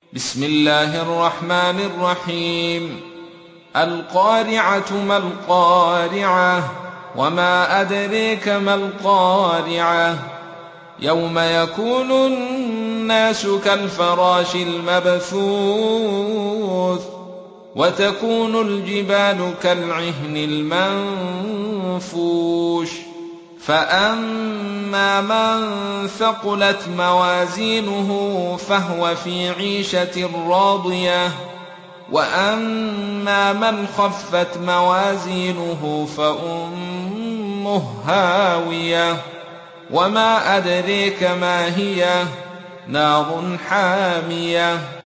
بسم الله الرحمن الرحيم. القارعة ما القارعة وما أدريك ما القارعة يوم يكون الناس كالفراش المبثوث وتكون الجبال كالعهن المنفوش فأما من ثقلت موازينه فهو في عيشة راضية وأما من خفت موازينه فأمه هاوية وما أدريك ما هي نار حامية